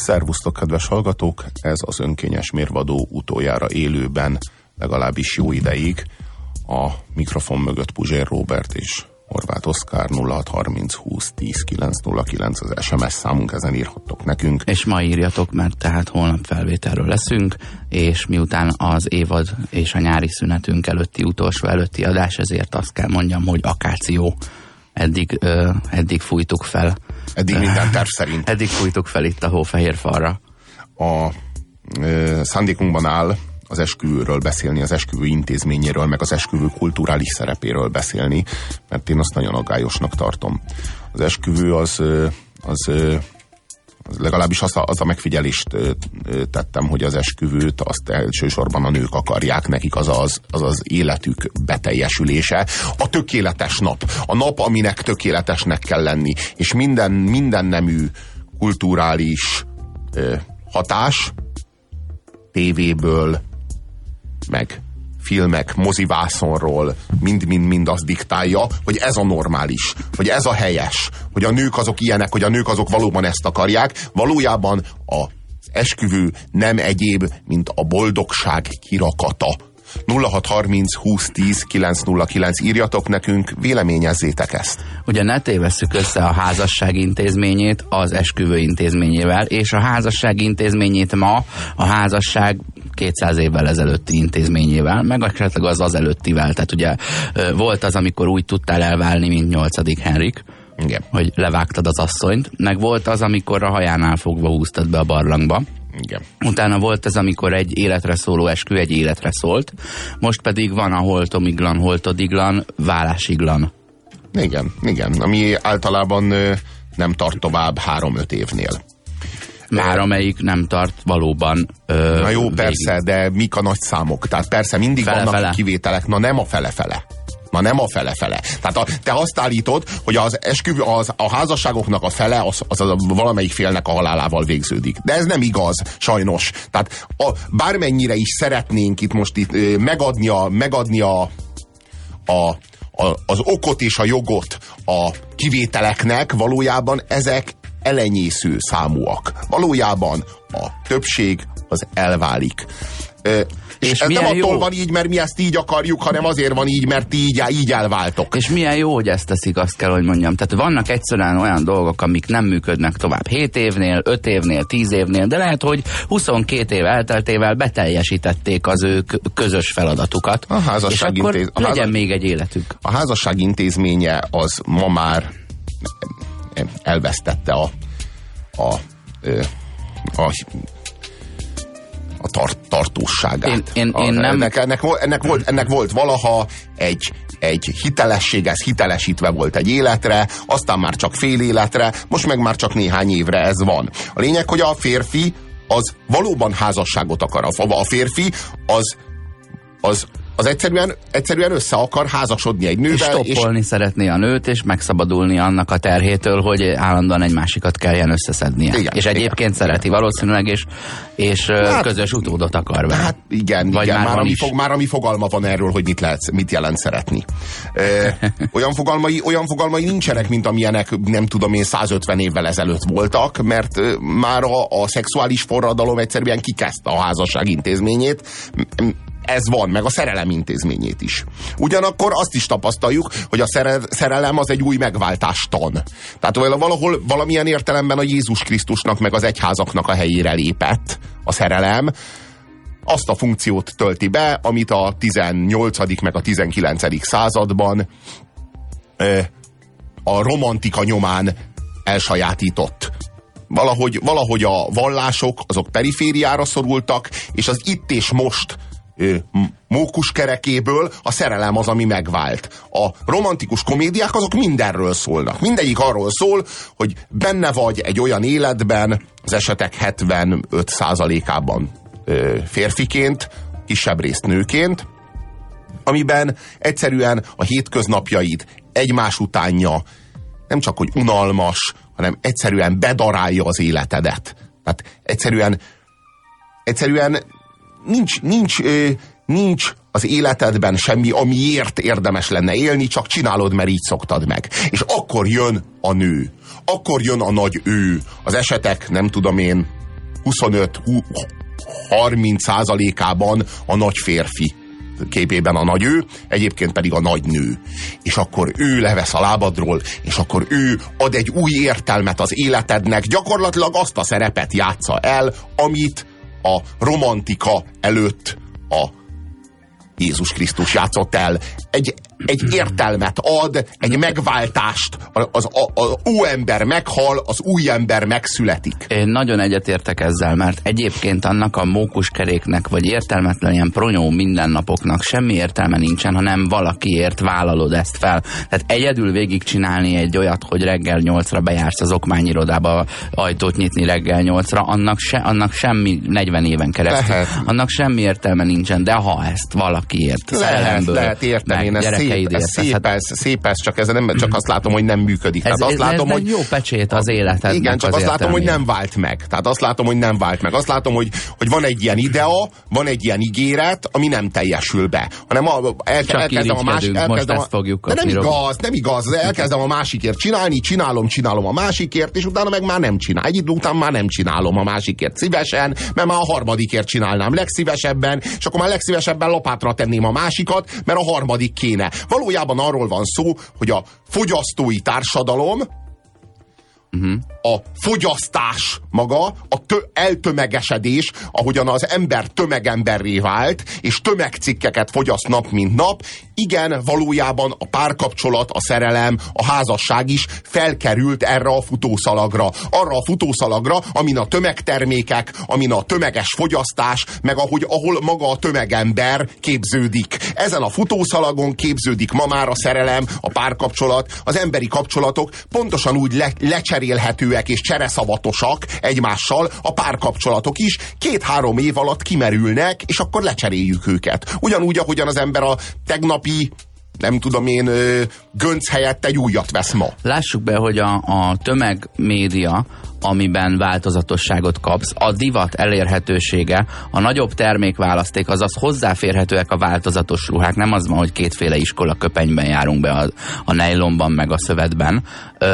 Szervusztok, kedves hallgatók! Ez az Önkényes Mérvadó utoljára élőben, legalábbis jó ideig. A mikrofon mögött Puzsér Róbert és Horváth Oszkár. 0630 20 10 909 az SMS számunk, ezen írhattok nekünk. És ma írjatok, mert tehát holnap felvételről leszünk, és miután az évad és a nyári szünetünk utolsó előtti adás, ezért azt kell mondjam, hogy akáció. Eddig fújtuk fel. Eddig minden terv szerint. Eddig fújtuk fel itt a hófehérfalra. A szándékunkban áll az esküvőről beszélni, az esküvő intézményéről, meg az esküvő kulturális szerepéről beszélni, mert én azt nagyon aggályosnak tartom. Az esküvő az legalábbis az a megfigyelést tettem, hogy az esküvőt azt elsősorban a nők akarják, nekik az életük beteljesülése. A tökéletes nap. A nap, aminek tökéletesnek kell lenni. És minden nemű kulturális hatás tévéből, meg filmek, mozivászonról mind azt diktálja, hogy ez a normális, hogy ez a helyes, hogy a nők azok ilyenek, hogy a nők azok valóban ezt akarják. Valójában az esküvő nem egyéb, mint a boldogság kirakata. 0630 20 10 909 írjatok nekünk, véleményezzétek ezt. Ugye ne tévesszük össze a házasság intézményét az esküvő intézményével, és a házasság intézményét ma a házasság 200 évvel ezelőtti intézményével, meg esetleg az előttivel. Tehát ugye volt az, amikor úgy tudtál elválni, mint 8. Henrik, igen, hogy levágtad az asszonyt, meg volt az, amikor a hajánál fogva húztad be a barlangba. Igen. Utána volt ez, amikor egy életre szóló eskü egy életre szólt, most pedig van a holtomiglan, holtodiglan, válásiglan. Igen, ami általában nem tart tovább 3-5 évnél. Már amelyik nem tart valóban na jó, végig. Persze, de mik a nagy számok? Tehát persze mindig vannak kivételek, nem a fele-fele. Tehát te azt állítod, hogy az esküvő, a házasságoknak a fele az valamelyik félnek a halálával végződik. De ez nem igaz, sajnos. Tehát bármennyire is szeretnénk itt megadni az okot és a jogot a kivételeknek, valójában ezek elenyésző számúak. Valójában a többség az elválik. És ez nem attól van így, mert mi ezt így akarjuk, hanem azért van így, mert így elváltok. És milyen jó, hogy ezt teszik, azt kell, hogy mondjam. Tehát vannak egyszerűen olyan dolgok, amik nem működnek tovább 7 évnél, 5 évnél, 10 évnél, de lehet, hogy 22 év elteltével beteljesítették az ő közös feladatukat. És akkor legyen még egy életük. A házasság intézménye az ma már elvesztette a tartóságát. Ennek volt valaha egy hitelesség, ez hitelesítve volt egy életre, aztán már csak fél életre, most meg már csak néhány évre ez van. A lényeg, hogy a férfi az valóban házasságot akar. A férfi az egyszerűen össze akar házasodni egy nővel. És stoppolni szeretné a nőt, és megszabadulni annak a terhétől, hogy állandóan egy másikat kelljen összeszednie. Igen, és egyébként szereti valószínűleg, és közös utódot akar vele. Hát igen, már ami fogalma van erről, hogy mit jelent szeretni. Olyan fogalmai nincsenek, mint amilyenek, nem tudom én, 150 évvel ezelőtt voltak, mert már a szexuális forradalom egyszerűen kikezdte a házasság intézményét. Ez van, meg a szerelem intézményét is. Ugyanakkor azt is tapasztaljuk, hogy a szerelem az egy új megváltástan. Tehát valahol valamilyen értelemben a Jézus Krisztusnak meg az egyházaknak a helyére lépett a szerelem. Azt a funkciót tölti be, amit a 18. meg a 19. században a romantika nyomán elsajátított. Valahogy a vallások azok perifériára szorultak, és az itt és most mókuskerekéből a szerelem az, ami megvált. A romantikus komédiák azok mindenről szólnak. Mindegyik arról szól, hogy benne vagy egy olyan életben, az esetek 75%-ában férfiként, kisebb részt nőként, amiben egyszerűen a hétköznapjaid egymás utánja nem csak hogy unalmas, hanem egyszerűen bedarálja az életedet. Tehát egyszerűen nincs az életedben semmi, amiért érdemes lenne élni, csak csinálod, mert így szoktad meg. És akkor jön a nő. Akkor jön a nagy ő. Az esetek, nem tudom én, 25-30%-ában a nagy férfi képében a nagy ő, egyébként pedig a nagy nő. És akkor ő levesz a lábadról, és akkor ő ad egy új értelmet az életednek, gyakorlatilag azt a szerepet játsza el, amit a romantika előtt a Jézus Krisztus játszott el. Egy értelmet ad, egy megváltást. Az óember meghal, az új ember megszületik. Én nagyon egyetértek ezzel, mert egyébként annak a mókuskeréknek, vagy értelmetlen ilyen pronyó mindennapoknak semmi értelme nincsen, hanem valakiért vállalod ezt fel. Tehát egyedül végigcsinálni egy olyat, hogy reggel 8-ra bejársz az okmányirodába ajtót nyitni reggel 8-ra, annak semmi 40 éven keresztül. Lehet. Annak semmi értelme nincsen, de ha ezt valakiért lehet érteni, én szép ez, csak ezzel nem, csak azt látom, hogy nem működik. Ez egy jó pecsét az életednek. Igen, csak azt látom, hogy nem vált meg. Tehát azt látom, hogy nem vált meg. Azt látom, hogy van egy ilyen idea, van egy ilyen ígéret, ami nem teljesül be. Hanem elkezdem a másik... Most ezt fogjuk kapni. Nem igaz. Elkezdem a másikért csinálni, csinálom a másikért, és utána meg már nem csinál. Egy idő után már nem csinálom a másikért szívesen, mert már a harmadikért csinálnám legszívesebben, és akkor már legszívesebben lapátra tenném a másikat, mert a harmadik kéne. Valójában arról van szó, hogy a fogyasztói társadalom, a fogyasztás maga, a eltömegesedés, ahogyan az ember tömegemberré vált, és tömegcikkeket fogyaszt nap mint nap, igen, valójában a párkapcsolat, a szerelem, a házasság is felkerült erre a futószalagra. Arra a futószalagra, amin a tömegtermékek, amin a tömeges fogyasztás, meg ahol maga a tömegember képződik. Ezen a futószalagon képződik ma már a szerelem, a párkapcsolat, az emberi kapcsolatok pontosan úgy lecserélhetőek és csereszavatosak egymással, a párkapcsolatok is 2-3 év alatt kimerülnek, és akkor lecseréljük őket. Ugyanúgy, ahogyan az ember a tegnapi, nem tudom én, gönc helyett egy újat vesz ma. Lássuk be, hogy a tömegmédia, amiben változatosságot kapsz, a divat elérhetősége, a nagyobb termékválaszték, azaz hozzáférhetőek a változatos ruhák, nem az van, hogy kétféle iskola köpenyben járunk be a nejlonban meg a szövetben,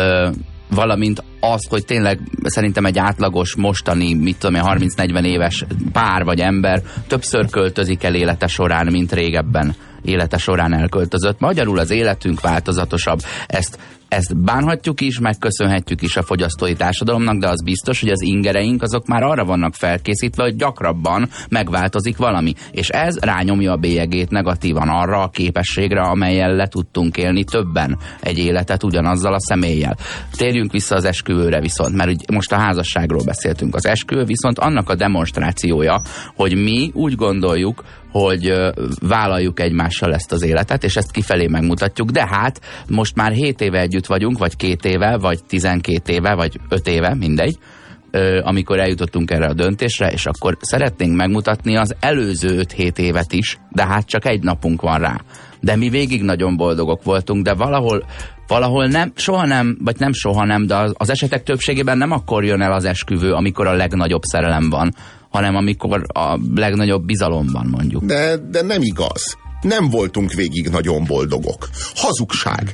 valamint az, hogy tényleg szerintem egy átlagos mostani, 30-40 éves pár vagy ember többször költözik el élete során, mint régebben élete során elköltözött. Magyarul az életünk változatosabb. Ezt bánhatjuk is, megköszönhetjük is a fogyasztói társadalomnak, de az biztos, hogy az ingereink azok már arra vannak felkészítve, hogy gyakrabban megváltozik valami. És ez rányomja a bélyegét negatívan arra a képességre, amellyel le tudtunk élni többen egy életet ugyanazzal a személlyel. Térjünk vissza az esküvőre viszont, mert most a házasságról beszéltünk. Az esküvő viszont annak a demonstrációja, hogy mi úgy gondoljuk, hogy vállaljuk egymással ezt az életet, és ezt kifelé megmutatjuk, de hát most már 7 éve együtt vagyunk, vagy 2 éve, vagy 12 éve, vagy 5 éve, mindegy, amikor eljutottunk erre a döntésre, és akkor szeretnénk megmutatni az előző 5-7 évet is, de hát csak egy napunk van rá. De mi végig nagyon boldogok voltunk, de valahol nem, soha nem, vagy nem soha nem, de az esetek többségében nem akkor jön el az esküvő, amikor a legnagyobb szerelem van, hanem amikor a legnagyobb bizalom van, mondjuk. De nem igaz. Nem voltunk végig nagyon boldogok. Hazugság.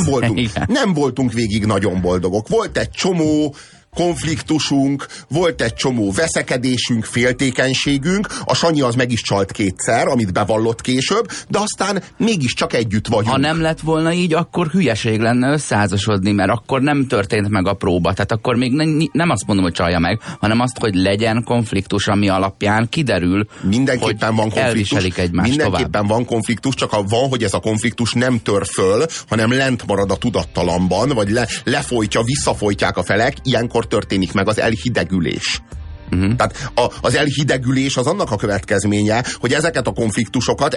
Nem voltunk végig nagyon boldogok. Volt egy csomó konfliktusunk, volt egy csomó veszekedésünk, féltékenységünk, a Sanyi az meg is csalt 2-szer, amit bevallott később, de aztán mégiscsak együtt vagyunk. Ha nem lett volna így, akkor hülyeség lenne összeházasodni, mert akkor nem történt meg a próba. Tehát akkor még nem azt mondom, hogy csalja meg, hanem azt, hogy legyen konfliktus, ami alapján kiderül, mindenképpen hogy van konfliktus, elviselik egymást mindenképpen tovább. Van konfliktus, csak van, hogy ez a konfliktus nem tör föl, hanem lent marad a tudattalamban, vagy lefolytja, visszafolytják a felek, ilyenkor történik meg az elhidegülés. Tehát az elhidegülés az annak a következménye, hogy ezeket a konfliktusokat,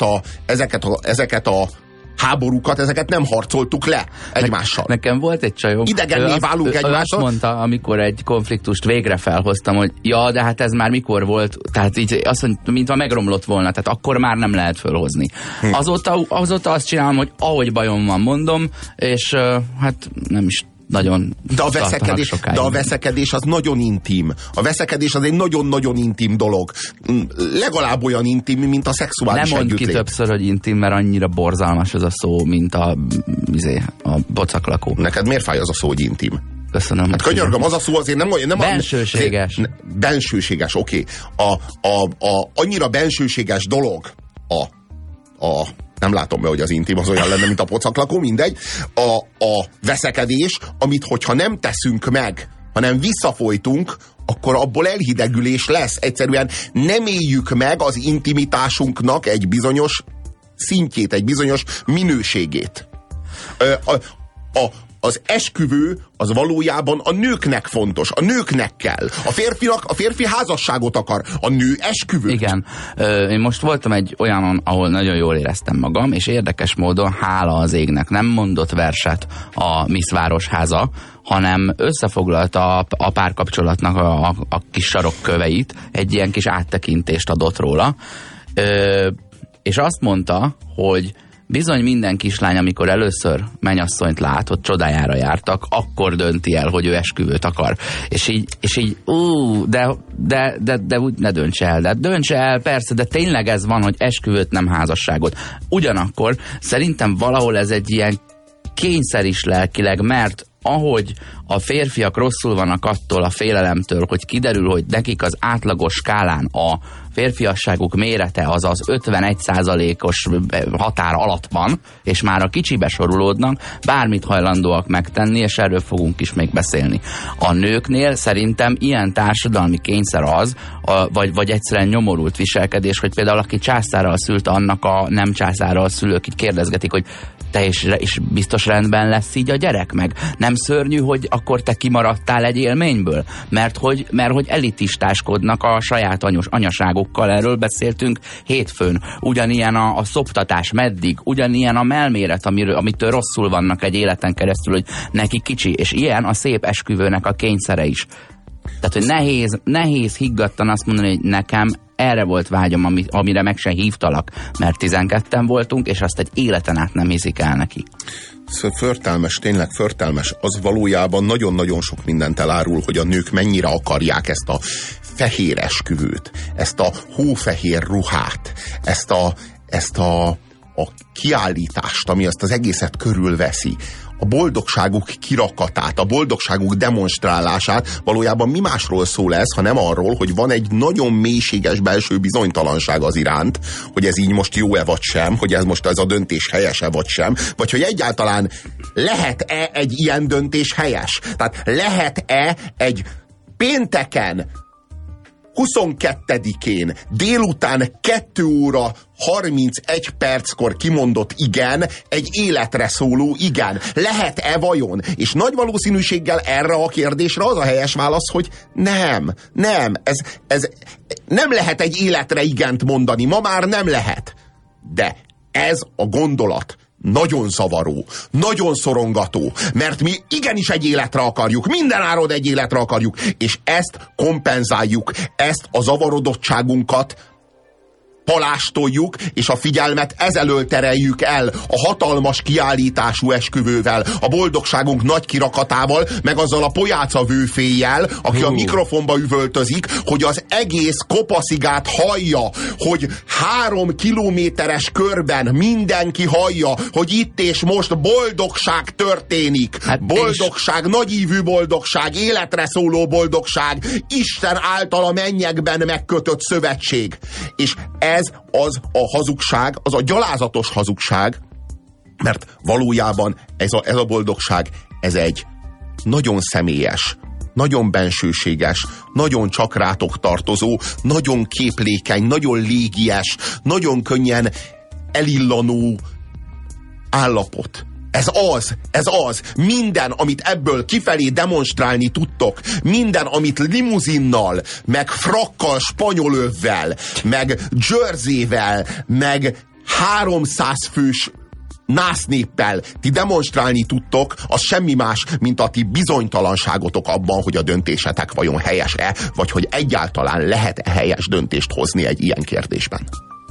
ezeket a háborúkat, ezeket nem harcoltuk le egymással. Nekem volt egy csajom. Idegenné válunk egymással. Azt mondta, amikor egy konfliktust végre felhoztam, hogy ja, de hát ez már mikor volt, tehát így azt mondta, mintha megromlott volna, tehát akkor már nem lehet fölhozni. Azóta azt csinálom, hogy ahogy bajom van, mondom, és hát nem is nagyon de a veszekedés az nagyon intim. A veszekedés az egy nagyon-nagyon intim dolog. Legalább olyan intim, mint a szexuális együttlét. Nem mondd ki többször, hogy intim, mert annyira borzalmas ez a szó, mint a bocaklakó. Neked miért fáj az a szó, hogy intim? Köszönöm. Hát könyörgöm, az a szó azért nem bensőséges. Bensőséges, oké. Annyira bensőséges dolog nem látom be, hogy az intim az olyan lenne, mint a pocaklakó, mindegy. A veszekedés, amit hogyha nem teszünk meg, hanem visszafolytunk, akkor abból elhidegülés lesz. Egyszerűen nem éljük meg az intimitásunknak egy bizonyos szintjét, egy bizonyos minőségét. Az esküvő az valójában a nőknek fontos, a nőknek kell. A férfi házasságot akar, a nő esküvőt. Igen. Én most voltam egy olyanon, ahol nagyon jól éreztem magam, és érdekes módon, hála az égnek, nem mondott verset a Miss Városháza, hanem összefoglalta a párkapcsolatnak a kis sarokköveit, egy ilyen kis áttekintést adott róla, és azt mondta, hogy bizony minden kislány, amikor először mennyasszonyt lát, hogy csodájára jártak, akkor dönti el, hogy ő esküvőt akar. És így de úgy ne dönts el. De dönts el, persze, de tényleg ez van, hogy esküvőt, nem házasságot. Ugyanakkor szerintem valahol ez egy ilyen kényszer is lelkileg, mert ahogy a férfiak rosszul vannak attól a félelemtől, hogy kiderül, hogy nekik az átlagos skálán a férfiasságuk mérete az 51%-os határ alatt van, és már a kicsibe sorulódnak, bármit hajlandóak megtenni, és erről fogunk is még beszélni. A nőknél szerintem ilyen társadalmi kényszer az, vagy egyszerűen nyomorult viselkedés, hogy például aki császárral szülte, annak a nem császárral szülők így kérdezgetik, hogy te is biztos rendben lesz így a gyerek meg? Nem szörnyű, hogy akkor te kimaradtál egy élményből? Mert hogy elitistáskodnak a saját anyaságukkal, erről beszéltünk hétfőn. Ugyanilyen a szoptatás meddig, ugyanilyen a melméret, amitől rosszul vannak egy életen keresztül, hogy neki kicsi, és ilyen a szép esküvőnek a kényszere is. Tehát, hogy nehéz higgadtan azt mondani, hogy nekem erre volt vágyam, amire meg se hívtalak, mert 12-en voltunk, és azt egy életen át nem hiszik el neki. Förtelmes, tényleg förtelmes. Az valójában nagyon-nagyon sok mindent elárul, hogy a nők mennyire akarják ezt a fehér esküvőt, ezt a hófehér ruhát, ezt a kiállítást, ami azt az egészet körülveszi. A boldogságuk kirakatát, a boldogságuk demonstrálását. Valójában mi másról szól ez, ha nem arról, hogy van egy nagyon mélységes belső bizonytalanság az iránt, hogy ez így most jó-e vagy sem, hogy ez most ez a döntés helyes-e vagy sem, vagy hogy egyáltalán lehet-e egy ilyen döntés helyes? Tehát lehet-e egy pénteken 22-én délután 2 óra 31 perckor kimondott igen, egy életre szóló igen. Lehet-e vajon? És nagy valószínűséggel erre a kérdésre az a helyes válasz, hogy nem. Ez nem lehet egy életre igent mondani. Ma már nem lehet. De ez a gondolat nagyon zavaró, nagyon szorongató, mert mi igenis egy életre akarjuk, mindenáron egy életre akarjuk, és ezt kompenzáljuk, ezt a zavarodottságunkat palástoljuk, és a figyelmet ezelől tereljük el a hatalmas kiállítású esküvővel, a boldogságunk nagy kirakatával, meg azzal a pojáca vőféjjel, aki a mikrofonba üvöltözik, hogy az egész Kopaszigát hallja, hogy 3 kilométeres körben mindenki hallja, hogy itt és most boldogság történik. Hát boldogság, nagyívű boldogság, életre szóló boldogság, Isten által a mennyekben megkötött szövetség. És ez az a hazugság, az a gyalázatos hazugság, mert valójában ez a boldogság, ez egy nagyon személyes, nagyon bensőséges, nagyon csak rátok tartozó, nagyon képlékeny, nagyon légies, nagyon könnyen elillanó állapot. Ez az. Minden, amit ebből kifelé demonstrálni tudtok, minden, amit limuzinnal, meg frakkal, spanyolövvel, meg jerseyvel, meg 300 fős násznéppel ti demonstrálni tudtok, az semmi más, mint a ti bizonytalanságotok abban, hogy a döntésetek vajon helyes-e, vagy hogy egyáltalán lehet-e helyes döntést hozni egy ilyen kérdésben.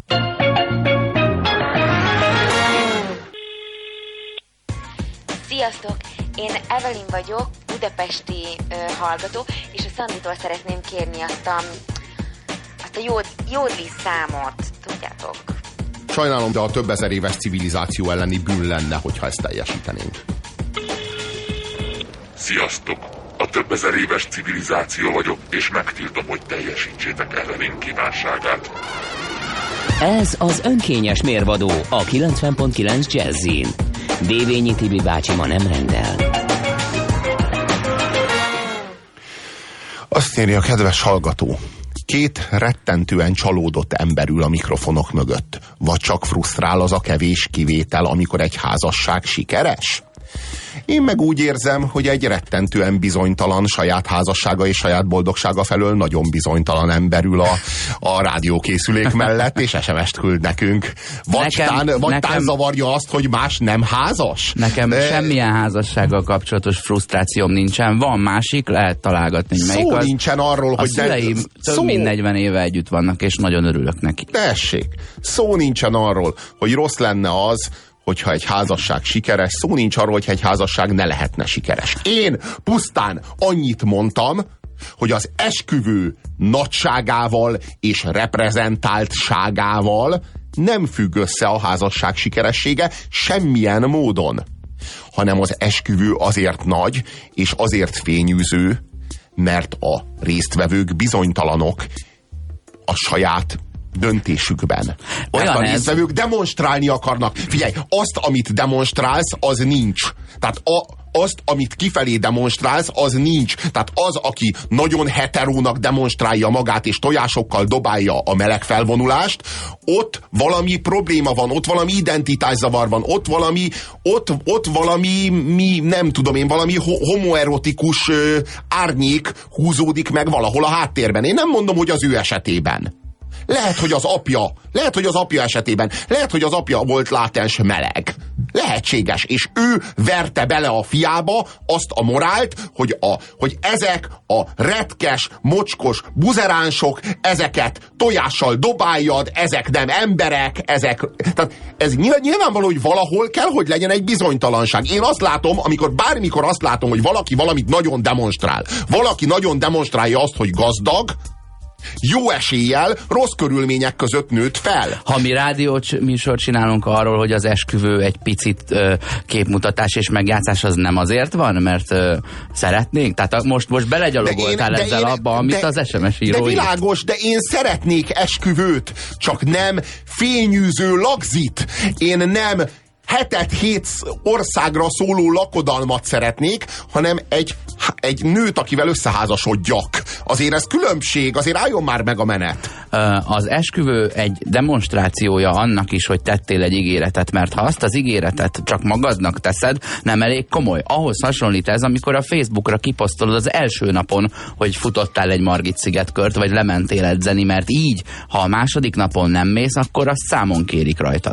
Sziasztok! Én Evelyn vagyok, budapesti hallgató, és a Szanditól szeretném kérni azt a jódli számot, tudjátok? Sajnálom, de a több ezer éves civilizáció elleni bűn lenne, hogyha ezt teljesítenénk. Sziasztok! A több ezer éves civilizáció vagyok, és megtiltom, hogy teljesítsétek ellenünk kívánságát. Ez az önkényes mérvadó a 90.9 Jazzin. Dévényi Tibi bácsi ma nem rendel. Azt írja a kedves hallgató. 2 rettentően csalódott ember ül a mikrofonok mögött. Vagy csak frusztrál az a kevés kivétel, amikor egy házasság sikeres? Én meg úgy érzem, hogy egy rettentően bizonytalan saját házassága és saját boldogsága felől nagyon bizonytalan ember ül a rádiókészülék mellett, és SMS-t küld nekünk. Vagy tán zavarja azt, hogy más nem házas? Nekem semmilyen házassággal kapcsolatos frusztrációm nincsen. Van másik, lehet találgatni. Szó nincsen arról, hogy... A szüleim több mint 40 éve együtt vannak, és nagyon örülök neki. Tessék, szó nincsen arról, hogy rossz lenne az, hogyha egy házasság sikeres, szó nincs arról, hogyha egy házasság ne lehetne sikeres. Én pusztán annyit mondtam, hogy az esküvő nagyságával és reprezentáltságával nem függ össze a házasság sikeressége semmilyen módon, hanem az esküvő azért nagy és azért fényűző, mert a résztvevők bizonytalanok a saját döntésükben. Mert a résztvevők demonstrálni akarnak. Figyelj, azt, amit demonstrálsz, az nincs. Tehát azt, amit kifelé demonstrálsz, az nincs. Tehát az, aki nagyon heterónak demonstrálja magát, és tojásokkal dobálja a meleg felvonulást, ott valami probléma van, ott valami identitászavar van, ott valami nem tudom én, valami homoerotikus árnyék húzódik meg valahol a háttérben. Én nem mondom, hogy az ő esetében. Lehet, hogy az apja esetében, lehet, hogy az apja volt látens meleg. Lehetséges, és ő verte bele a fiába azt a morált, hogy ezek a retkes, mocskos buzeránsok, ezeket tojással dobáljad, ezek nem emberek, tehát ez nyilvánvaló, hogy valahol kell, hogy legyen egy bizonytalanság. Én azt látom, bármikor azt látom, hogy valaki valamit nagyon demonstrál. Valaki nagyon demonstrálja azt, hogy gazdag, jó eséllyel rossz körülmények között nőtt fel. Ha mi rádióműsort csinálunk arról, hogy az esküvő egy picit képmutatás és megjátszás, az nem azért van, mert szeretnénk? Tehát most belegyalogoltál ezzel abba, amit az SMS író. De világos, de én szeretnék esküvőt, csak nem fényűző lagzit. Én nem 7 országra szóló lakodalmat szeretnék, hanem egy nőt, akivel összeházasodjak. Azért ez különbség, azért álljon már meg a menet. Az esküvő egy demonstrációja annak is, hogy tettél egy ígéretet, mert ha azt az ígéretet csak magadnak teszed, nem elég komoly. Ahhoz hasonlít ez, amikor a Facebookra kiposztolod az első napon, hogy futottál egy Margit-szigetkört, vagy lementél edzeni, mert így, ha a második napon nem mész, akkor azt számon kérik rajtad.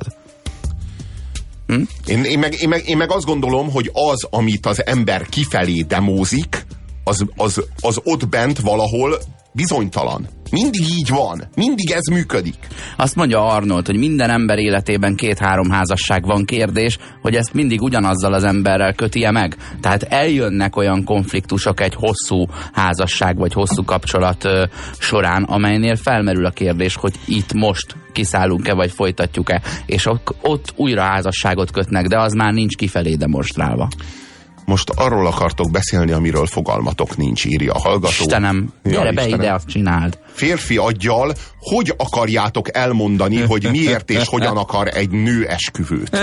Én meg azt gondolom, hogy az, amit az ember kifelé demózik, az ott bent valahol bizonytalan. Mindig így van. Mindig ez működik. Azt mondja Arnold, hogy minden ember életében 2-3 házasság van. Kérdés, hogy ezt mindig ugyanazzal az emberrel köti-e meg? Tehát eljönnek olyan konfliktusok egy hosszú házasság vagy hosszú kapcsolat során, amelynél felmerül a kérdés, hogy itt most kiszállunk-e vagy folytatjuk-e, és ott újra házasságot kötnek, de az már nincs kifelé demonstrálva. Most arról akartok beszélni, amiről fogalmatok nincs, írja a hallgató. Istenem, gyere be ide, azt csináld. Férfi aggyal, hogy akarjátok elmondani, hogy miért és hogyan akar egy nő esküvőt?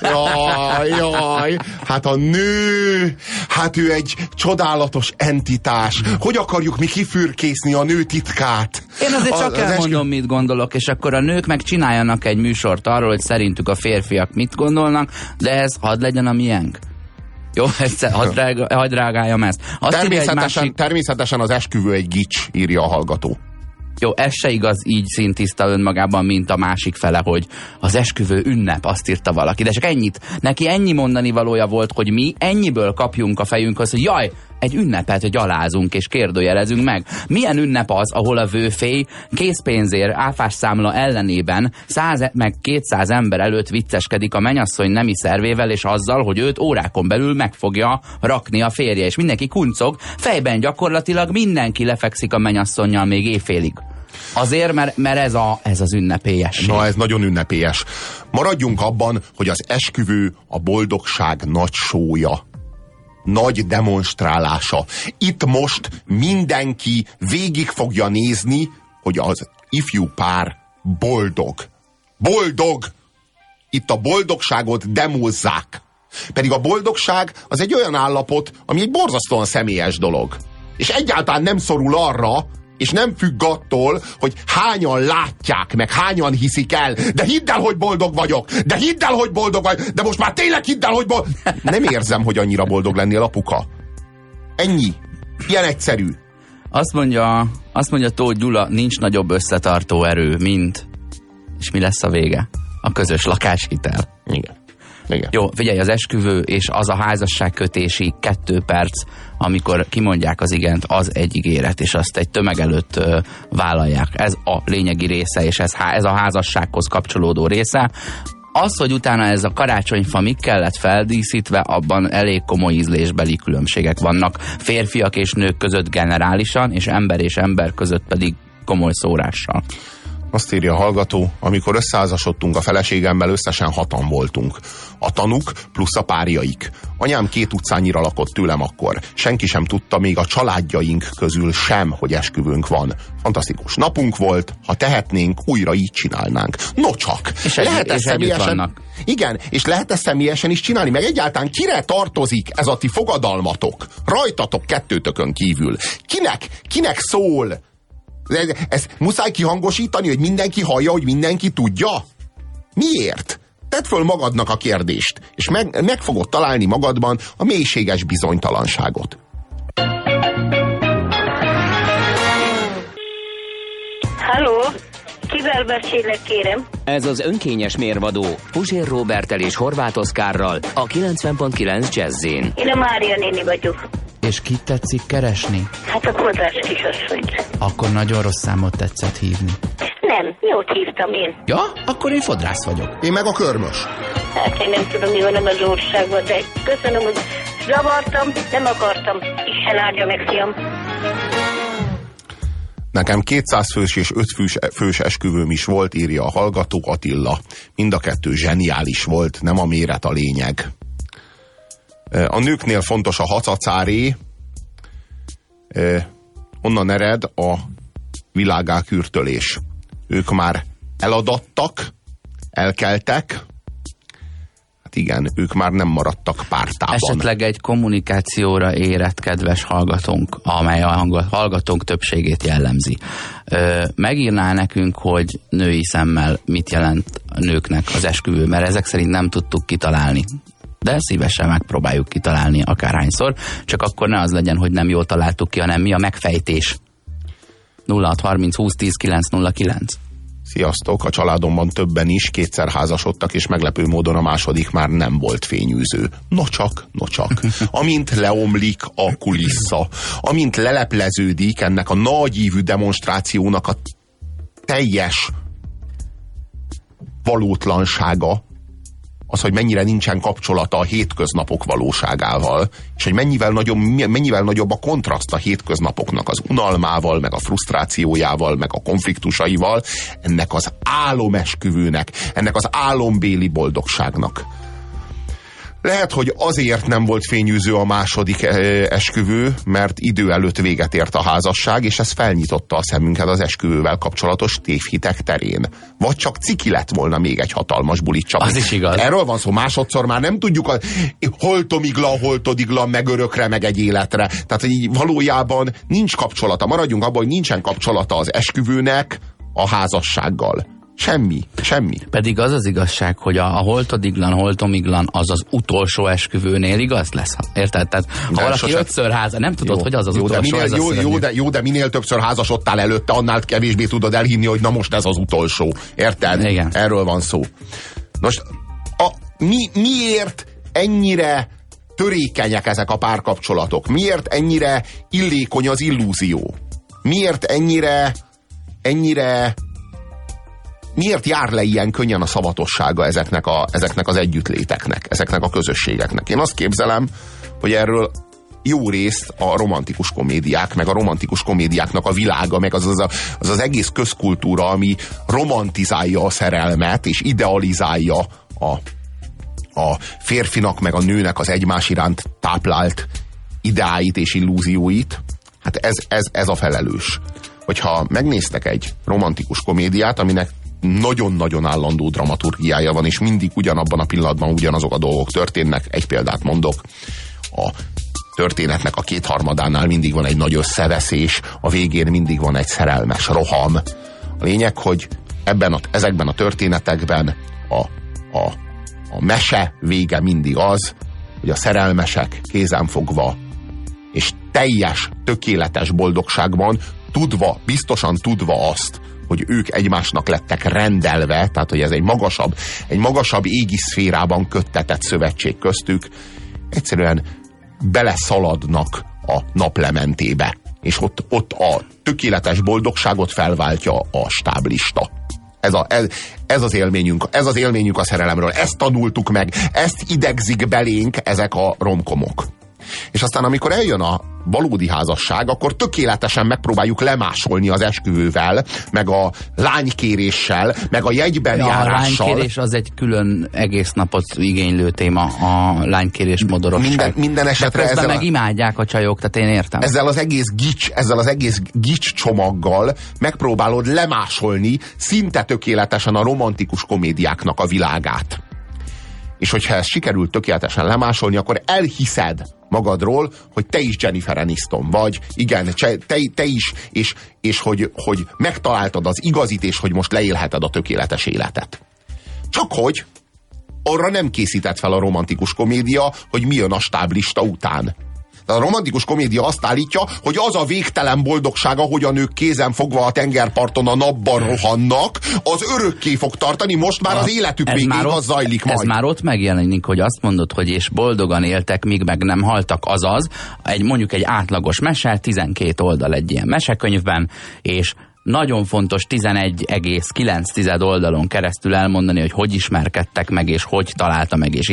Jaj, hát a nő, hát ő egy csodálatos entitás. Hogy akarjuk mi kifürkészni a nő titkát? Én azért csak elmondom, mit gondolok, és akkor a nők meg csináljanak egy műsort arról, hogy szerintük a férfiak mit gondolnak, de ez hadd legyen a miénk. Jó, hadd reagáljam ezt. Természetesen az esküvő egy gics, írja a hallgató. Jó, ez se igaz így szintiszta önmagában, mint a másik fele, hogy az esküvő ünnep, azt írta valaki. De csak ennyit, neki ennyi mondani valója volt, hogy mi ennyiből kapjunk a fejünkhöz, hogy jaj, egy ünnepet gyalázunk és kérdőjelezünk meg. Milyen ünnep az, ahol a vőfély készpénzért áfás számla ellenében 100 meg 200 ember előtt vicceskedik a mennyasszony nemi szervével, és azzal, hogy őt órákon belül meg fogja rakni a férje, és mindenki kuncog, fejben gyakorlatilag mindenki lefekszik a mennyasszonnyal még éjfélig. Azért, mert ez az ünnepélyesség. Na, ez nagyon ünnepélyes. Maradjunk abban, hogy az esküvő a boldogság nagy sója. nagy demonstrálása. Itt most mindenki végig fogja nézni, hogy az ifjú pár boldog. Boldog! Itt a boldogságot demózzák. Pedig a boldogság az egy olyan állapot, ami egy borzasztóan személyes dolog. És egyáltalán nem szorul arra, és nem függ attól, hogy hányan látják, meg hányan hiszik el. De hidd el, hogy boldog vagyok! De hidd el, hogy boldog vagy! De most már tényleg hidd el, hogy boldog... Nem érzem, hogy annyira boldog lennél, apuka. Ennyi. Ilyen egyszerű. Azt mondja Tóth Gyula, nincs nagyobb összetartó erő, mint... És mi lesz a vége? A közös lakáshitel. Igen. Igen. Jó, figyelj, az esküvő és az a házasságkötési 2 perc, amikor kimondják az igent, az egy ígéret, és azt egy tömeg előtt vállalják. Ez a lényegi része, és ez a házassághoz kapcsolódó része. Az, hogy utána ez a karácsonyfa mik kellett feldíszítve, abban elég komoly ízlésbeli különbségek vannak. Férfiak és nők között generálisan, és ember között pedig komoly szórással. Azt írja a hallgató, amikor összeházasodtunk a feleségemmel, összesen 6-an voltunk. A tanúk plusz a párjaik. Anyám 2 utcányira lakott tőlem akkor. Senki sem tudta, még a családjaink közül sem, hogy esküvőnk van. Fantasztikus napunk volt, ha tehetnénk, újra így csinálnánk. No csak! És lehet ezt személyesen... Igen, és lehet ezt személyesen is csinálni, meg egyáltalán kire tartozik ez a ti fogadalmatok? Rajtatok 2-tökön kívül. Kinek szól? Ezt muszáj kihangosítani, hogy mindenki hallja, hogy mindenki tudja? Miért? Tedd föl magadnak a kérdést, és meg fogod találni magadban a mélységes bizonytalanságot. Halló, kivel beszélek, kérem? Ez az önkényes mérvadó Puzsér Róberttel és Horváth Oszkárral a 90.9 Jazzin. Én a Mária néni vagyok. És kit tetszik keresni? Hát a Kodrás kisasszonyt. Akkor nagyon rossz számot tetszett hívni. Nem, jót hívtam én. Ja? Akkor én fodrász vagyok. Én meg a körmös. Hát én nem tudom, mi van az országban, de köszönöm, hogy zavartam, nem akartam. Isten áldja meg, fiam. Nekem 200 fős és 5 fős esküvőm is volt, írja a hallgató Attila. Mind a 2 zseniális volt, nem a méret a lényeg. A nőknél fontos a hacacáré, onnan ered a világákürtölés. Ők már eladattak, elkeltek, hát igen, ők már nem maradtak pártában. Esetleg egy kommunikációra érett kedves hallgatónk, amely a hallgatónk többségét jellemzi. Megírná nekünk, hogy női szemmel mit jelent a nőknek az esküvő, mert ezek szerint nem tudtuk kitalálni. De szívesen megpróbáljuk kitalálni akárhányszor, csak akkor ne az legyen, hogy nem jól találtuk ki, hanem mi a megfejtés. 0630 20 10 909. Sziasztok, a családomban többen is 2-szer házasodtak, és meglepő módon a második már nem volt fényűző. Nocsak. Amint leomlik a kulissza, amint lelepleződik ennek a nagyívű demonstrációnak a teljes valótlansága, az, hogy mennyire nincsen kapcsolata a hétköznapok valóságával, és hogy mennyivel nagyobb a kontraszt a hétköznapoknak az unalmával, meg a frusztrációjával, meg a konfliktusaival, ennek az álomesküvőnek, ennek az álombéli boldogságnak. Lehet, hogy azért nem volt fényűző a második esküvő, mert idő előtt véget ért a házasság, és ez felnyitotta a szemünket az esküvővel kapcsolatos tévhitek terén. Vagy csak ciki lett volna még egy hatalmas bulit csak. Az is igaz. Erről van szó, másodszor már nem tudjuk a holtodigla, meg örökre, meg egy életre. Tehát így valójában nincs kapcsolata. Maradjunk abban, hogy nincsen kapcsolata az esküvőnek a házassággal. Semmi. Pedig az az igazság, hogy a holtomiglan az az utolsó esküvőnél igaz lesz. Érted? Tehát ha valaki 5-ször házas, nem tudod, hogy az utolsó. De minél többször házasodtál előtte, annál kevésbé tudod elhinni, hogy na most ez az utolsó. Érted? Igen. Erről van szó. Most miért ennyire törékenyek ezek a párkapcsolatok? Miért ennyire illékony az illúzió? Miért miért jár le ilyen könnyen a szavatossága ezeknek az együttléteknek, ezeknek a közösségeknek? Én azt képzelem, hogy erről jó részt a romantikus komédiák, meg a romantikus komédiáknak a világa, meg az egész közkultúra, ami romantizálja a szerelmet, és idealizálja a férfinak meg a nőnek az egymás iránt táplált ideáit és illúzióit, hát ez a felelős. Hogyha megnéztek egy romantikus komédiát, aminek nagyon-nagyon állandó dramaturgiája van, és mindig ugyanabban a pillanatban ugyanazok a dolgok történnek, egy példát mondok, a történetnek a kétharmadánál mindig van egy nagy összeveszés, a végén mindig van egy szerelmes roham. A lényeg, hogy ezekben a történetekben a mese vége mindig az, hogy a szerelmesek kézenfogva és teljes, tökéletes boldogságban biztosan tudva azt, hogy ők egymásnak lettek rendelve, tehát hogy ez egy magasabb égi szférában köttetett szövetség köztük, egyszerűen beleszaladnak a naplementébe, és ott a tökéletes boldogságot felváltja a stáblista. Ez az élményünk a szerelemről, ezt tanultuk meg, ezt idegzik belénk ezek a romkomok. És aztán amikor eljön a valódi házasság, akkor tökéletesen megpróbáljuk lemásolni az esküvővel, meg a lánykéréssel, meg a jegybenjárással. A lánykérés az egy külön egész napot igénylő téma, a lánykérés modorosság. Minden esetre de közben meg imádják a csajok, tehát én értem. Ezzel az egész gics csomaggal megpróbálod lemásolni szinte tökéletesen a romantikus komédiáknak a világát. És hogyha ezt sikerült tökéletesen lemásolni, akkor elhiszed magadról, hogy te is Jennifer Aniston vagy, igen, te is, és hogy megtaláltad az igazit, és hogy most leélheted a tökéletes életet. Csak hogy arra nem készített fel a romantikus komédia, hogy mi jön a stáblista után. De a romantikus komédia azt állítja, hogy az a végtelen boldogság, ahogy a nők kézen fogva a tengerparton a napban rohannak, az örökké fog tartani, most már az életük végéig az zajlik majd. Ez már ott megjelenik, hogy azt mondod, hogy és boldogan éltek, míg meg nem haltak, azaz, mondjuk egy átlagos mese, 12 oldal egy ilyen mesekönyvben, és nagyon fontos 11,9 oldalon keresztül elmondani, hogy ismerkedtek meg, és hogy találta meg, és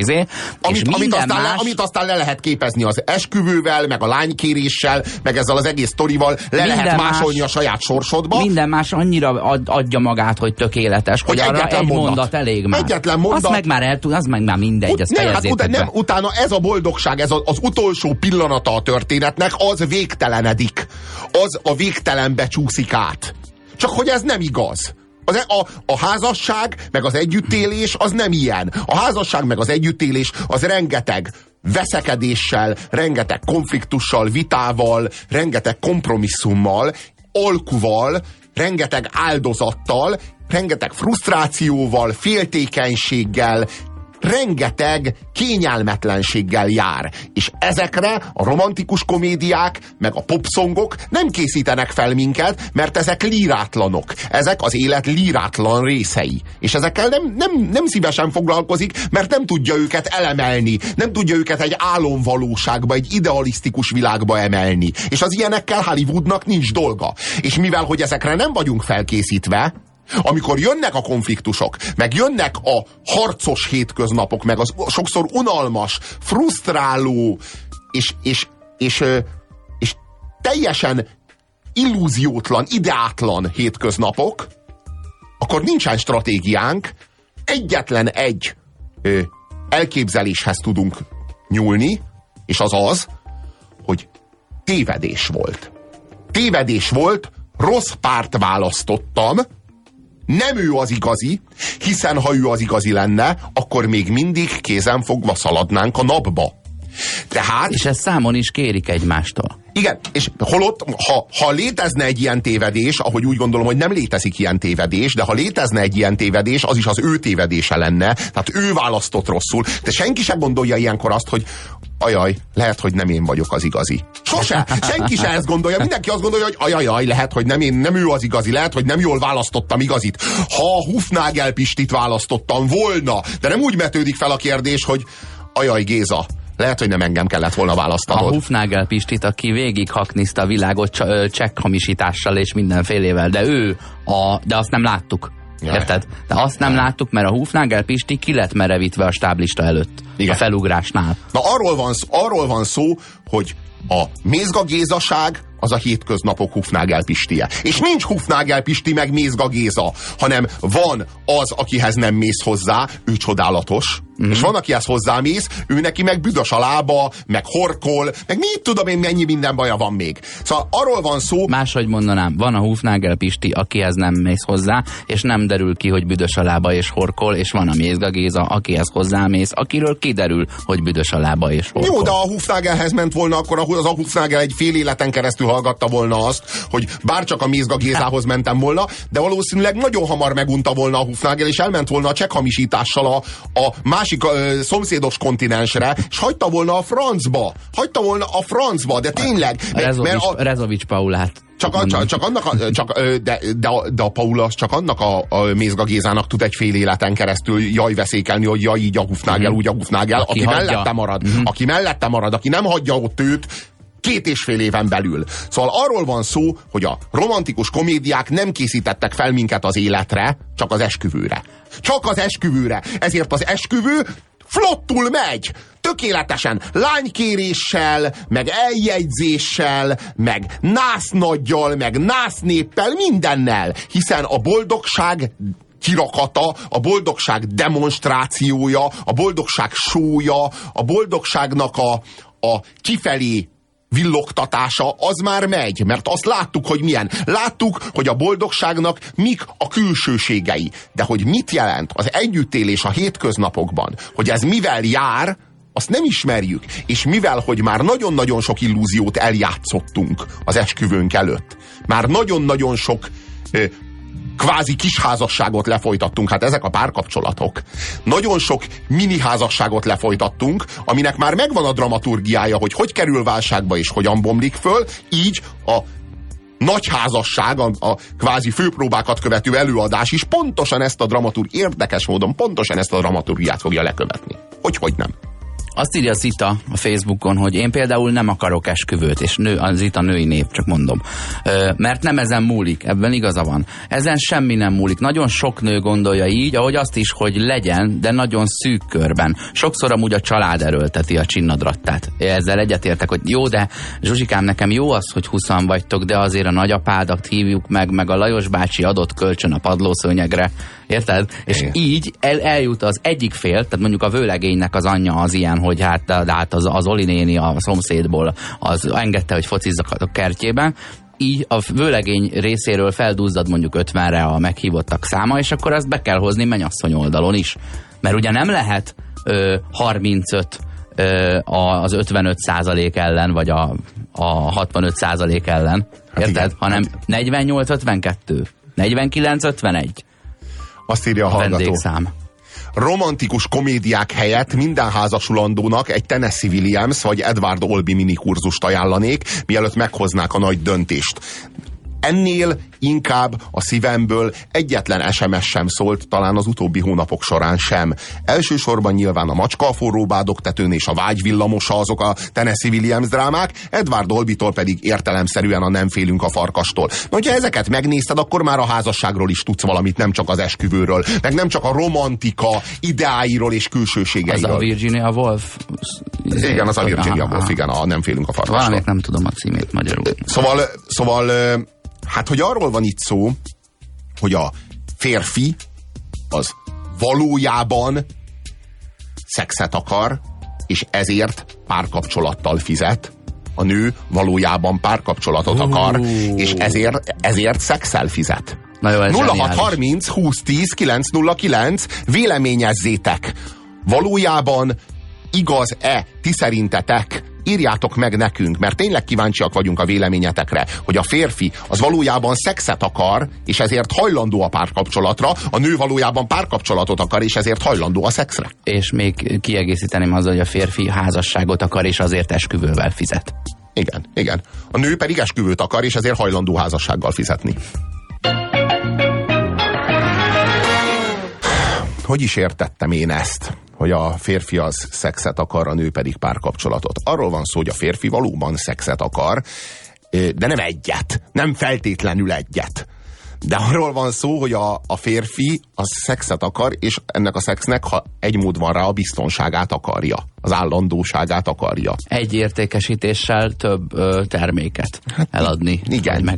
amit aztán le lehet képezni az esküvővel, meg a lánykéréssel, meg ezzel az egész sztorival, lehet másolni a saját sorsodba. Minden más annyira adja magát, hogy tökéletes, hogy arra egy mondat elég már. Egyetlen mondat. Az meg már mindegy, azt fejezzétek be. Utána ez a boldogság, ez az utolsó pillanata a történetnek, az végtelenedik. Az a végtelenbe csúszik át. Csak hogy ez nem igaz. A házasság, meg az együttélés az nem ilyen. A házasság, meg az együttélés az rengeteg veszekedéssel, rengeteg konfliktussal, vitával, rengeteg kompromisszummal, alkuval, rengeteg áldozattal, rengeteg frusztrációval, féltékenységgel, rengeteg kényelmetlenséggel jár. És ezekre a romantikus komédiák, meg a popszongok nem készítenek fel minket, mert ezek lírátlanok. Ezek az élet lírátlan részei. És ezekkel nem szívesen foglalkozik, mert nem tudja őket elemelni, nem tudja őket egy álomvalóságba, egy idealisztikus világba emelni. És az ilyenekkel Hollywoodnak nincs dolga. És mivel, hogy ezekre nem vagyunk felkészítve, amikor jönnek a konfliktusok, meg jönnek a harcos hétköznapok, meg az sokszor unalmas, frusztráló és teljesen illúziótlan, ideátlan hétköznapok, akkor nincsen stratégiánk, egyetlen egy elképzeléshez tudunk nyúlni, és az, hogy tévedés volt. Tévedés volt, rossz párt választottam, nem ő az igazi, hiszen ha ő az igazi lenne, akkor még mindig kézenfogva szaladnánk a napba. Tehát, és ezt számon is kérik egymástól. Igen, és holott, ha létezne egy ilyen tévedés, ahogy úgy gondolom, hogy nem létezik ilyen tévedés, de ha létezne egy ilyen tévedés, az is az ő tévedése lenne, tehát ő választott rosszul, de senki sem gondolja ilyenkor azt, hogy ajaj, lehet, hogy nem én vagyok az igazi. Sose, senki sem ezt gondolja, mindenki azt gondolja, hogy ajaj, lehet, hogy nem ő az igazi, lehet, hogy nem jól választottam igazit. Ha a Hufnagel Pistit választottam volna, de nem úgy vetődik fel a kérdés, hogy ajaj, Géza, lehet, hogy nem engem kellett volna választanod. A Hufnagel Pistit, aki végig hakniszta a világot csekkhamisítással és mindenfélével, de azt nem láttuk. Érted? De azt nem láttuk, mert a Hufnagel Pisti ki lett merevítve a stáblista előtt. Igen. A felugrásnál. Na arról van szó, hogy a Mézga Gézaság az a hétköznapok Hufnagel Pistie. És nincs Hufnagel Pisti meg Mézga Géza, hanem van az, akihez nem mész hozzá, ő csodálatos, És van, akihez hozzámész, ő neki meg büdös a lába, meg horkol, meg mit tudom én, mennyi minden baja van még. Szóval arról van szó... Máshogy mondanám, van a Hufnagel Pisti, akihez nem mész hozzá, és nem derül ki, hogy büdös a lába és horkol, és van a Mézga Géza, akihez hozzámész, akiről kiderül, hogy büdös a lába és horkol. Jó, de a Hufnagelhez ment volna, akkor az a Hufnagel egy fél életen keresztül hallgatta volna azt, hogy bárcsak a Mézga Gézához mentem volna, de valószínűleg nagyon hamar megunta volna a Hufnagel, és elment volna a csekkhamisítással a másik szomszédos kontinensre, és hagyta volna a francba, de tényleg. Rezovics Paulát. De a Paula csak annak a Mézga Gézának tud egy fél életen keresztül veszékelni, hogy így a Hufnagel, úgy a Hufnagel, aki mellette marad, aki nem hagyja ott őt 2,5 éven belül. Szóval arról van szó, hogy a romantikus komédiák nem készítettek fel minket az életre, csak az esküvőre. Csak az esküvőre. Ezért az esküvő flottul megy, tökéletesen, lánykéréssel, meg eljegyzéssel, meg násznaggyal, meg násznéppel, mindennel, hiszen a boldogság kirakata, a boldogság demonstrációja, a boldogság sója, a boldogságnak a kifelé villogtatása, az már megy, mert azt láttuk, hogy milyen. Láttuk, hogy a boldogságnak mik a külsőségei. De hogy mit jelent az együttélés a hétköznapokban, hogy ez mivel jár, azt nem ismerjük. És mivel, hogy már nagyon-nagyon sok illúziót eljátszottunk az esküvőnk előtt, már nagyon-nagyon sok kvázi kisházasságot lefolytattunk, hát ezek a párkapcsolatok. Nagyon sok mini házasságot lefolytattunk, aminek már megvan a dramaturgiája, hogy kerül válságba és hogyan bomlik föl, így a nagy házasság, a kvázi főpróbákat követő előadás is pontosan ezt a érdekes módon pontosan ezt a dramaturgiát fogja lekövetni. Hogy nem. Azt írja Zita a Facebookon, hogy én például nem akarok esküvőt, és a Zita női nép, csak mondom. Mert nem ezen múlik, ebben igaza van. Ezen semmi nem múlik. Nagyon sok nő gondolja így, ahogy azt is, hogy legyen, de nagyon szűk körben. Sokszor amúgy a család erőlteti a csinnadrattát. Ezzel egyetértek, hogy jó, de Zsuzsikám, nekem jó az, hogy 20-an vagytok, de azért a nagyapádat hívjuk meg a Lajos bácsi adott kölcsön a padlószőnyegre. Érted? És így eljut az egyik fél, tehát mondjuk a vőlegénynek az anyja az ilyen, hogy hát az Oli néni a szomszédból az engedte, hogy focizzak a kertjében, így a vőlegény részéről feldúzzad mondjuk 50-re a meghívottak száma, és akkor azt be kell hozni mennyasszony oldalon is. Mert ugye nem lehet 35 az 55% ellen, vagy a 65% ellen, érted? Hát hanem 48-52, 49-51. Azt írja a hallgató. Vendégszám. Romantikus komédiák helyett minden házasulandónak egy Tennessee Williams vagy Edward Albee minikurzust ajánlanék, mielőtt meghoznák a nagy döntést. Ennél inkább a szívemből egyetlen SMS sem szólt, talán az utóbbi hónapok során sem. Elsősorban nyilván a Macska a forró bádogtetőn és a Vágy villamosa azok a Tennessee Williams drámák, Edward Albee-tól pedig értelemszerűen a Nem félünk a farkastól. Na, hogyha ezeket megnézted, akkor már a házasságról is tudsz valamit, nem csak az esküvőről, meg nem csak a romantika ideáiról és külsőségeiről. Az a Virginia Woolf? Igen, az a Virginia Woolf, igen, a Nem félünk a farkastól. Valamit nem tudom a címét magyarul. Szóval hát, hogy arról van itt szó, hogy a férfi az valójában szexet akar, és ezért párkapcsolattal fizet. A nő valójában párkapcsolatot akar, és ezért szexel fizet. 0630 2010 909 véleményezzétek. Valójában igaz-e ti szerintetek? Írjátok meg nekünk, mert tényleg kíváncsiak vagyunk a véleményetekre, hogy a férfi az valójában szexet akar, és ezért hajlandó a párkapcsolatra, a nő valójában párkapcsolatot akar, és ezért hajlandó a szexre. És még kiegészíteném azzal, hogy a férfi házasságot akar, és azért esküvővel fizet. Igen. A nő pedig esküvőt akar, és ezért hajlandó házassággal fizetni. Hogy is értettem én ezt? Hogy a férfi az szexet akar, a nő pedig párkapcsolatot. Arról van szó, hogy a férfi valóban szexet akar, de nem egyet. Nem feltétlenül egyet. De arról van szó, hogy a férfi az szexet akar, és ennek a szexnek, ha egy mód van rá, a biztonságát akarja. Az állandóságát akarja. Egy értékesítéssel több terméket eladni. Igen.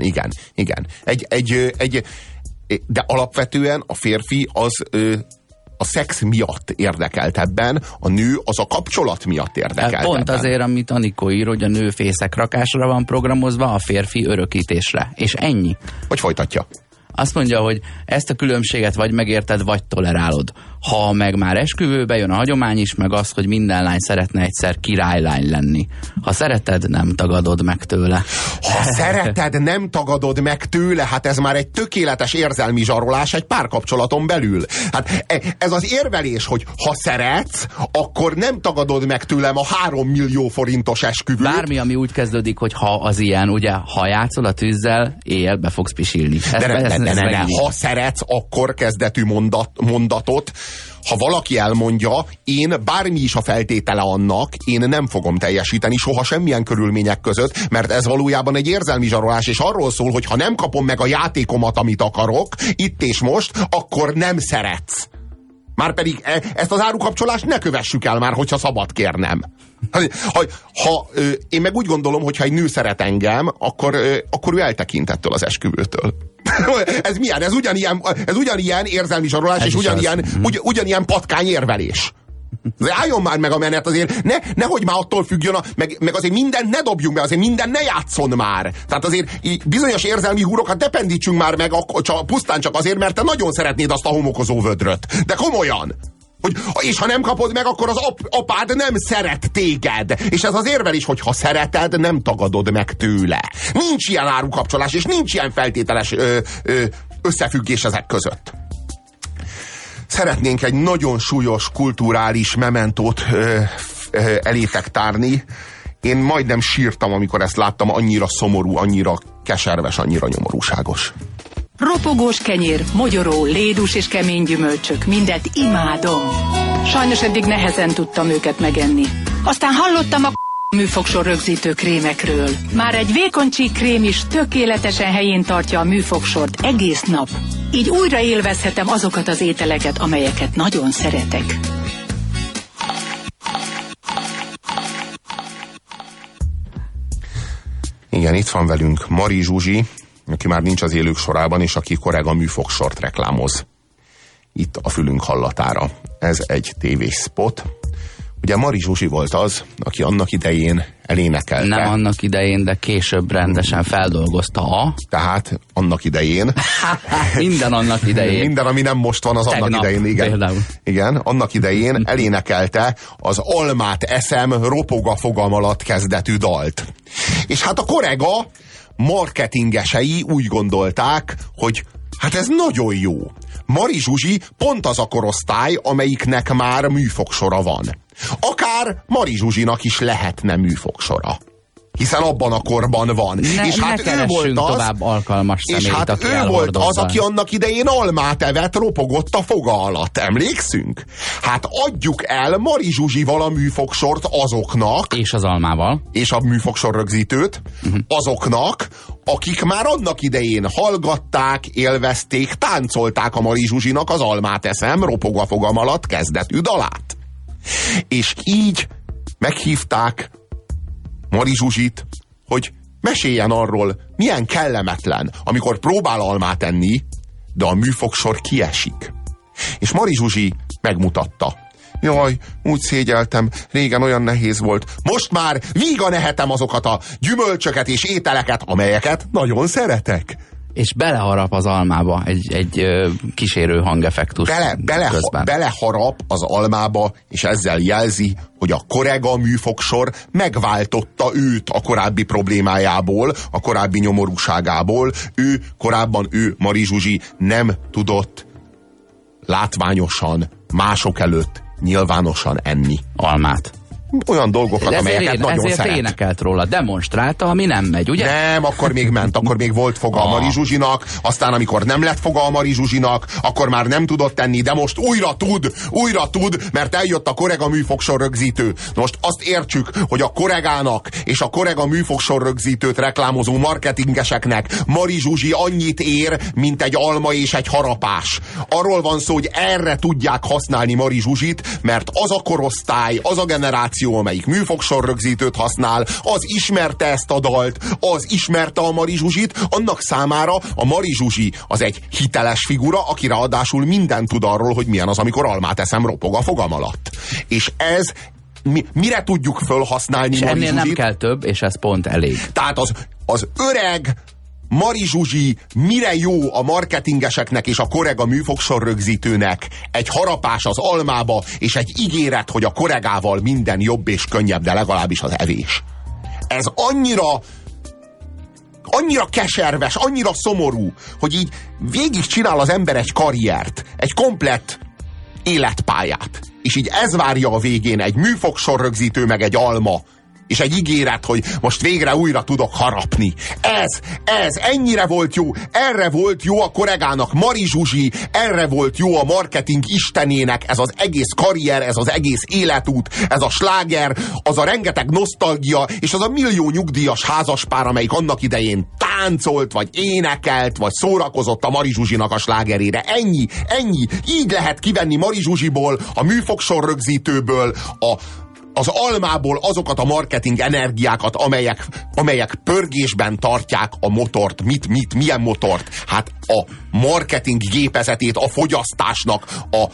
De alapvetően a férfi az a szex miatt érdekelt ebben, a nő az a kapcsolat miatt érdekelt Pont ebben. azért, amit Anikó ír, hogy a nő fészekrakásra van programozva, a férfi örökítésre. És ennyi. Vagy folytatja. Azt mondja, hogy ezt a különbséget vagy megérted, vagy tolerálod. Ha meg már esküvőbe jön a hagyomány is, meg az, hogy minden lány szeretne egyszer királylány lenni. Ha szereted, nem tagadod meg tőle. Ha szereted, nem tagadod meg tőle, hát ez már egy tökéletes érzelmi zsarolás egy párkapcsolaton belül. Hát ez az érvelés, hogy ha szeretsz, akkor nem tagadod meg tőlem a 3 millió forintos esküvőt. Bármi, ami úgy kezdődik, hogy ha az ilyen, ugye, ha játszol a tűzzel, éjjel be fogsz pisilni. Ha szeretsz, akkor kezdetű mondatot, ha valaki elmondja, én bármi is a feltétele annak, én nem fogom teljesíteni soha semmilyen körülmények között, mert ez valójában egy érzelmi zsarolás, és arról szól, hogy ha nem kapom meg a játékomat, amit akarok, itt és most, akkor nem szeretsz. Márpedig ezt az árukapcsolást ne kövessük el már, hogyha szabad kérnem. Én meg úgy gondolom, hogy ha egy nő szeret engem, akkor ő eltekint ettől az esküvőtől. Ez milyen? Ez ugyanilyen érzelmi zsarolás, és ugyanilyen patkányérvelés. Álljon már meg a menet, azért nehogy már attól függjön, meg azért mindent ne dobjunk be, azért mindent ne játszon már. Tehát azért bizonyos érzelmi húrokat ne pendítsünk már meg pusztán csak azért, mert te nagyon szeretnéd azt a homokozó vödröt. De komolyan! És ha nem kapod meg, akkor az apád nem szeret téged. És ez az érvelés, hogy ha szereted, nem tagadod meg tőle. Nincs ilyen árukapcsolás, és nincs ilyen feltételes összefüggés ezek között. Szeretnénk egy nagyon súlyos kulturális mementót elétek tárni. Én majdnem sírtam, amikor ezt láttam, annyira szomorú, annyira keserves, annyira nyomorúságos. Ropogós kenyér, mogyoró, lédus és kemény gyümölcsök, mindet imádom. Sajnos eddig nehezen tudtam őket megenni. Aztán hallottam a műfogsor rögzítő krémekről. Már egy vékony csík krém is tökéletesen helyén tartja a műfogsort egész nap. Így újra élvezhetem azokat az ételeket, amelyeket nagyon szeretek. Igen, itt van velünk Mari Zsuzsi, aki már nincs az élők sorában, és aki Korega műfogsort reklámoz. Itt a fülünk hallatára. Ez egy tévészpot. Ugye Mari Zsuzsi volt az, aki annak idején elénekelte. Nem annak idején, de később rendesen feldolgozta Tehát annak idején. Minden annak idején. Minden, ami nem most van, az tegnap, annak idején. Igen. Például. Igen, annak idején elénekelte az Almát eszem, ropog a fogam alatt kezdetű dalt. És hát a Korega marketingesei úgy gondolták, hogy hát ez nagyon jó. Mari Zsuzsi pont az a korosztály, amelyiknek már műfogsora van. Akár Mari Zsuzsinak is lehetne műfogsora. Hiszen abban a korban van. És hát ő volt az, tovább alkalmas személyt, és hát ő volt az, aki annak idején almát evett, ropogott a foga alatt. Emlékszünk? Hát adjuk el Mari Zsuzsival a műfogsort azoknak. És az almával. És a műfogsor rögzítőt. Azoknak, akik már annak idején hallgatták, élvezték, táncolták a Mari Zsuzsinak az Almát eszem, ropog a fogam alatt kezdetű dalát. És így meghívták Mari Zsuzsit, hogy meséljen arról, milyen kellemetlen, amikor próbál almát enni, de a műfogsor kiesik. És Mari Zsuzsi megmutatta. Jaj, úgy szégyeltem, régen olyan nehéz volt. Most már vígan ehetem azokat a gyümölcsöket és ételeket, amelyeket nagyon szeretek. És beleharap az almába egy kísérő hangeffektus. Beleharap az almába, és ezzel jelzi, hogy a Korega műfogsor megváltotta őt a korábbi problémájából, a korábbi nyomorúságából. Korábban Mari Zsuzsi nem tudott látványosan, mások előtt nyilvánosan enni almát. Olyan dolgokat, amelyeket nagyon szeret. Ezért énekelt róla, demonstrálta, ami nem megy, ugye? Nem, akkor még ment, akkor még volt foga a Mari Zsuzsinak, aztán amikor nem lett foga a Mari Zsuzsinak, akkor már nem tudott tenni, de most újra tud, mert eljött a Korega műfogsor rögzítő. Most azt értsük, hogy a Koregának és a Korega műfogsor rögzítőt reklámozó marketingeseknek Mari Zsuzsi annyit ér, mint egy alma és egy harapás. Arról van szó, hogy erre tudják használni Mari Zsuzsit, mert az a korosztály, az a generáció, generáció, amelyik műfogsorrögzítőt használ, az ismerte ezt a dalt, az ismerte a Mari Zsuzsit, annak számára a Mari Zsuzsi az egy hiteles figura, aki ráadásul mindent tud arról, hogy milyen az, amikor almát eszem, ropog a fogam alatt. És ez mire tudjuk fölhasználni Mari Zsuzsit? Nem kell több, és ez pont elég. Tehát az öreg Mari Zsuzsi mire jó a marketingeseknek és a korega műfogsorrögzítőnek? Egy harapás az almába, és egy ígéret, hogy a koregával minden jobb és könnyebb, de legalábbis az evés. Ez annyira keserves, annyira szomorú, hogy így végig csinál az ember egy karriert, egy komplett életpályát. És így ez várja a végén egy műfogsorrögzítő meg egy alma, és egy ígéret, hogy most végre újra tudok harapni. Ez ennyire volt jó, erre volt jó a koregának Mari Zsuzsi, erre volt jó a marketing istenének, ez az egész karrier, ez az egész életút, ez a sláger, az a rengeteg nosztalgia, és az a millió nyugdíjas házaspár, amelyik annak idején táncolt, vagy énekelt, vagy szórakozott a Mari Zsuzsinak a slágerére. Ennyi. Így lehet kivenni Mari Zsuzsiból, a műfogsorrögzítőből, az almából azokat a marketing energiákat, amelyek pörgésben tartják a motort. Milyen motort? Hát a marketing gépezetét, a fogyasztásnak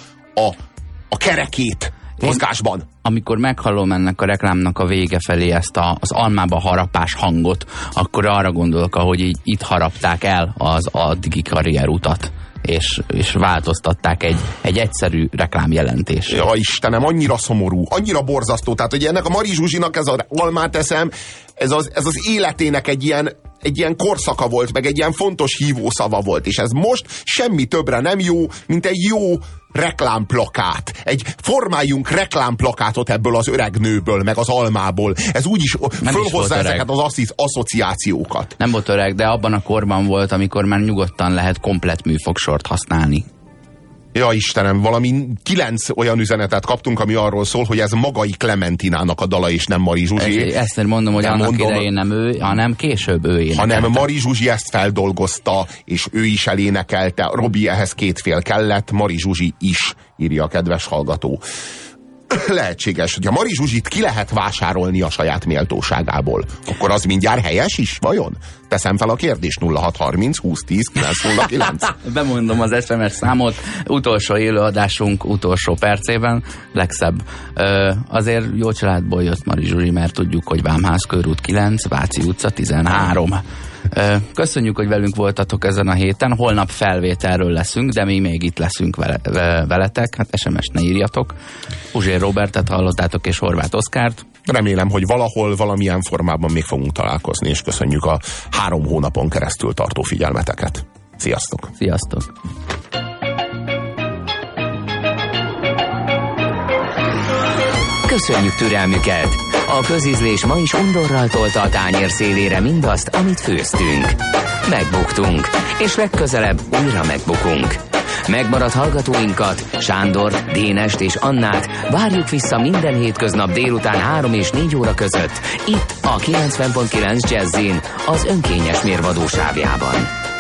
a kerekét mozgásban. Amikor meghallom ennek a reklámnak a vége felé ezt az almába harapás hangot, akkor arra gondolok, ahogy így itt harapták el az addigi karrierutat. És változtatták egy egyszerű reklámjelentés. Ja, Istenem, annyira szomorú, annyira borzasztó. Tehát, hogy ennek a Mari Zsuzsinak ez az almát eszem, ez az életének egy ilyen korszaka volt, meg egy ilyen fontos hívószava volt, és ez most semmi többre nem jó, mint egy jó reklámplakát. Formáljunk reklámplakátot ebből az öreg nőből, meg az almából. Ez úgyis fölhozza ezeket az asszociációkat. Nem volt öreg, de abban a korban volt, amikor már nyugodtan lehet komplett műfogsort használni. Ja, Istenem, valami 9 olyan üzenetet kaptunk, ami arról szól, hogy ez Magai Klementinának a dala, és nem Mari Zsuzsi. Ezt mondom, hogy annak idején nem ő, hanem később ő énekelte. Hanem Mari Zsuzsi ezt feldolgozta, és ő is elénekelte. Robi, ehhez 2 fél kellett, Mari Zsuzsi is, írja a kedves hallgató. Lehetséges, hogy a Mari Zsuzsit ki lehet vásárolni a saját méltóságából. Akkor az mindjárt helyes is, vajon? Teszem fel a kérdést, 0630 2010 909. Bemondom az SMS számot, utolsó élőadásunk utolsó percében, legszebb. Azért jó családból jött Mari Zsuzsi, mert tudjuk, hogy Vámház körút 9, Váci utca 13. Köszönjük, hogy velünk voltatok ezen a héten. Holnap felvételről leszünk, de mi még itt leszünk veletek. Hát SMS-t ne írjatok. Puzsér Robertet hallottátok, és Horváth Oszkárt. Remélem, hogy valahol, valamilyen formában még fogunk találkozni, és köszönjük a 3 hónapon keresztül tartó figyelmeteket. Sziasztok! Sziasztok! Köszönjük türelmüket! A közízlés ma is undorral tolta a tányér szélére mindazt, amit főztünk. Megbuktunk, és legközelebb újra megbukunk. Megmaradt hallgatóinkat, Sándort, Dénest és Annát várjuk vissza minden hétköznap délután 3 és 4 óra között, itt a 90.9 Jazzin, az önkényes mérvadó sávjában.